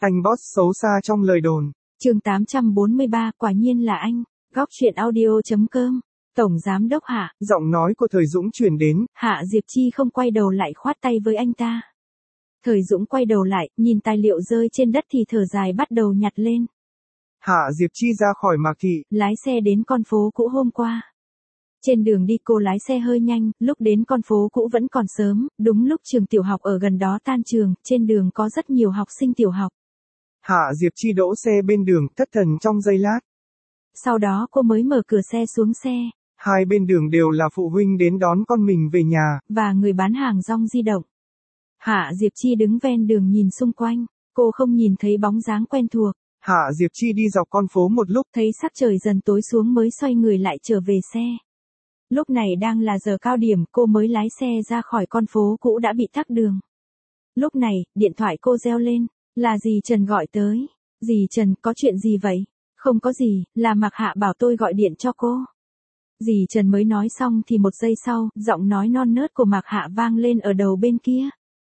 Anh boss xấu xa trong lời đồn. Chương 843, quả nhiên là anh. Góc truyện audio.com. Tổng giám đốc Hạ. Giọng nói của Thời Dũng truyền đến. Hạ Diệp Chi không quay đầu lại khoát tay với anh ta. Thời Dũng quay đầu lại, nhìn tài liệu rơi trên đất thì thở dài bắt đầu nhặt lên. Hạ Diệp Chi ra khỏi Mạc Thị. Lái xe đến con phố cũ hôm qua. Trên đường đi cô lái xe hơi nhanh, lúc đến con phố cũ vẫn còn sớm, đúng lúc trường tiểu học ở gần đó tan trường, trên đường có rất nhiều học sinh tiểu học. Hạ Diệp Chi đỗ xe bên đường, thất thần trong giây lát. Sau đó cô mới mở cửa xe xuống xe. Hai bên đường đều là phụ huynh đến đón con mình về nhà. Và người bán hàng rong di động. Hạ Diệp Chi đứng ven đường nhìn xung quanh, cô không nhìn thấy bóng dáng quen thuộc. Hạ Diệp Chi đi dọc con phố một lúc, thấy sắc trời dần tối xuống mới xoay người lại trở về xe. Lúc này đang là giờ cao điểm, cô mới lái xe ra khỏi con phố cũ đã bị tắc đường. Lúc này, điện thoại cô reo lên, là dì Trần gọi tới. Dì Trần, có chuyện gì vậy? Không có gì, là Mạc Hạ bảo tôi gọi điện cho cô. Dì Trần mới nói xong thì một giây sau, giọng nói non nớt của Mạc Hạ vang lên ở đầu bên kia.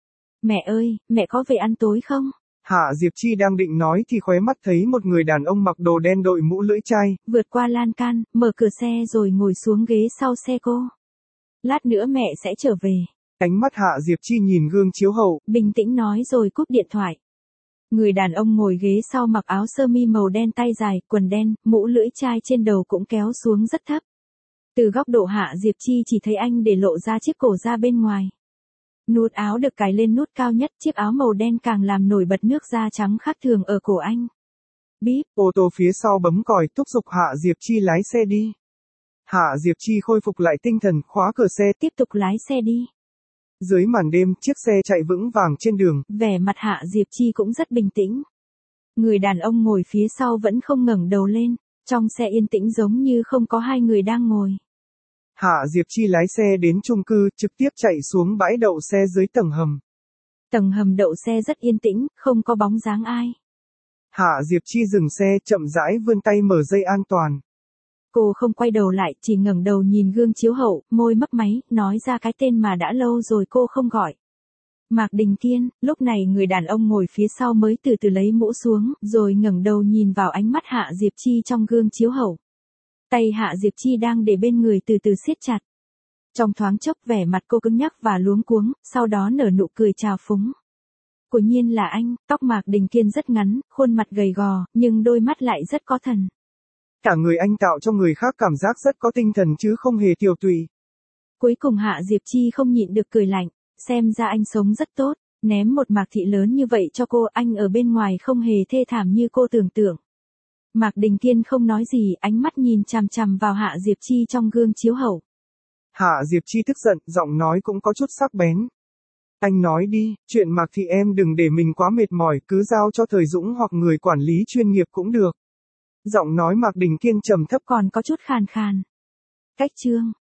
Mẹ ơi, mẹ có về ăn tối không? Hạ Diệp Chi đang định nói thì khóe mắt thấy một người đàn ông mặc đồ đen đội mũ lưỡi chai. Vượt qua lan can, mở cửa xe rồi ngồi xuống ghế sau xe cô. Lát nữa mẹ sẽ trở về. Ánh mắt Hạ Diệp Chi nhìn gương chiếu hậu. Bình tĩnh nói rồi cúp điện thoại. Người đàn ông ngồi ghế sau mặc áo sơ mi màu đen tay dài, quần đen, mũ lưỡi chai trên đầu cũng kéo xuống rất thấp. Từ góc độ Hạ Diệp Chi chỉ thấy anh để lộ ra chiếc cổ ra bên ngoài. Nút áo được cài lên nút cao nhất, chiếc áo màu đen càng làm nổi bật nước da trắng khác thường ở cổ anh. Bíp, ô tô phía sau bấm còi thúc giục Hạ Diệp Chi lái xe đi. Hạ Diệp Chi khôi phục lại tinh thần, khóa cửa xe, tiếp tục lái xe đi. Dưới màn đêm, chiếc xe chạy vững vàng trên đường. Vẻ mặt Hạ Diệp Chi cũng rất bình tĩnh. Người đàn ông ngồi phía sau vẫn không ngẩng đầu lên, trong xe yên tĩnh giống như không có hai người đang ngồi. Hạ Diệp Chi lái xe đến chung cư, trực tiếp chạy xuống bãi đậu xe dưới tầng hầm. Tầng hầm đậu xe rất yên tĩnh, không có bóng dáng ai. Hạ Diệp Chi dừng xe, chậm rãi vươn tay mở dây an toàn. Cô không quay đầu lại, chỉ ngẩng đầu nhìn gương chiếu hậu, môi mấp máy, nói ra cái tên mà đã lâu rồi cô không gọi. Mạc Đình Kiên. Lúc này người đàn ông ngồi phía sau mới từ từ lấy mũ xuống, rồi ngẩng đầu nhìn vào ánh mắt Hạ Diệp Chi trong gương chiếu hậu. Tay Hạ Diệp Chi đang để bên người từ từ siết chặt. Trong thoáng chốc vẻ mặt cô cứng nhắc và luống cuống, sau đó nở nụ cười trào phúng. Quả nhiên là anh, tóc Mạc Đình Kiên rất ngắn, khuôn mặt gầy gò, nhưng đôi mắt lại rất có thần. Cả người anh tạo cho người khác cảm giác rất có tinh thần chứ không hề tiều tụy. Cuối cùng Hạ Diệp Chi không nhịn được cười lạnh, xem ra anh sống rất tốt, ném một Mạc Thị lớn như vậy cho cô, anh ở bên ngoài không hề thê thảm như cô tưởng tượng. Mạc Đình Kiên không nói gì, ánh mắt nhìn chằm chằm vào Hạ Diệp Chi trong gương chiếu hậu. Hạ Diệp Chi tức giận, giọng nói cũng có chút sắc bén. Anh nói đi, chuyện Mạc Thị em đừng để mình quá mệt mỏi, cứ giao cho Thời Dũng hoặc người quản lý chuyên nghiệp cũng được. Giọng nói Mạc Đình Kiên trầm thấp còn có chút khàn khàn. Cách chương.